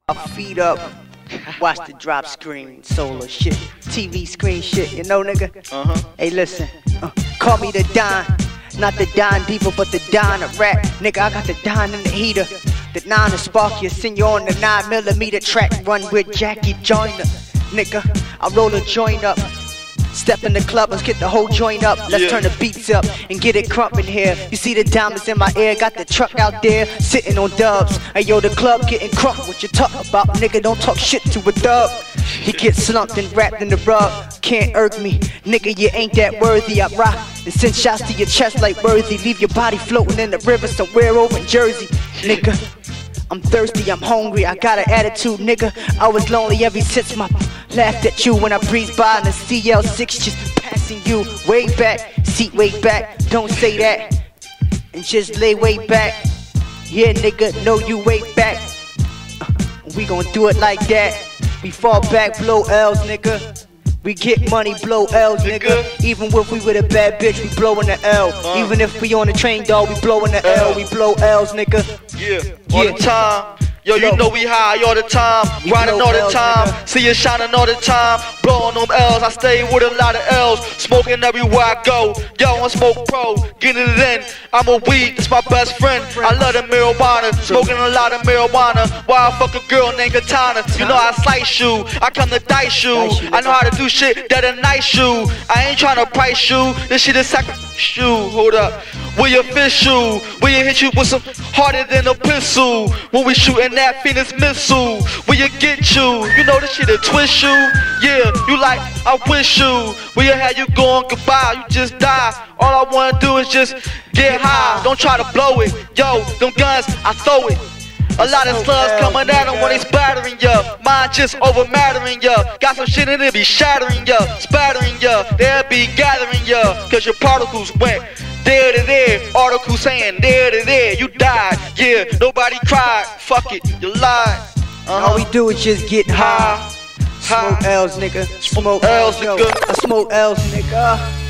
Feet up, watch the drop screen, solar shit, TV screen shit, you know, nigga? Hey, listen, call me the Don, not the Don Diva, but the Don of rap. Nigga, I got the Don in the heater, the 9 to spark you, send you on the 9mm track, run with Jackie Joyner. Nigga, I roll a joint up, step in the club, let's get the whole joint up. Let's turn the beats up and get it crumpin' here. You see the diamonds in my ear, got the truck out there sitting on dubs. Hey yo, the club getting crunk, what you talk about? Nigga, don't talk shit to a dub. He gets slumped and wrapped in the rug. Can't irk me, nigga, you ain't that worthy. I rock and send shots to your chest like Worthy. Leave your body floating in the river somewhere over in Jersey. Nigga, I'm thirsty, I'm hungry, I got an attitude, nigga. I was lonely ever since my laughed at you when I breezed by in the CL6, just passing you way back, seat way back. Don't say that and just lay way back. Yeah, nigga, know you way back. We gon' do it like that. We fall back, blow L's, nigga. We get money, blow L's, nigga. Even if we with a bad bitch, we blowin' the L. Even if we on the train, dog, we blowin' the L. We blow L's, nigga. All the time. Yo, you know we high all the time, grinding all the time, see you shining all the time, blowing them L's. I stay with a lot of L's, smoking everywhere I go. Yo, I'm Smoke Pro, getting it in. I'm a weed, it's my best friend. I love the marijuana, smoking a lot of marijuana. Why I fuck a girl named Katana? You know I slice you, I come to dice you. I know how to do shit that a nice you. I ain't trying to price you, this shit is sacrifice you. Hold up. Will you fish you? Will you hit you with some harder than a pistol? When we shootin' that Phoenix missile, will you get you? You know this shit'll twist you. Yeah, you like, I wish you. Will you have you going goodbye? You just die. All I wanna do is just get high. Don't try to blow it. Yo, them guns, I throw it. A lot of slugs coming at them when they spattering ya. Mine just over mattering ya. Got some shit in it be shattering ya, spattering ya. They'll be gathering ya, cause your particles went there to there, article saying there to there, you died, yeah, nobody cried, fuck it, you lied. All we do is just get high. Smoke L's, nigga. Smoke L's, nigga. I smoke L's, nigga.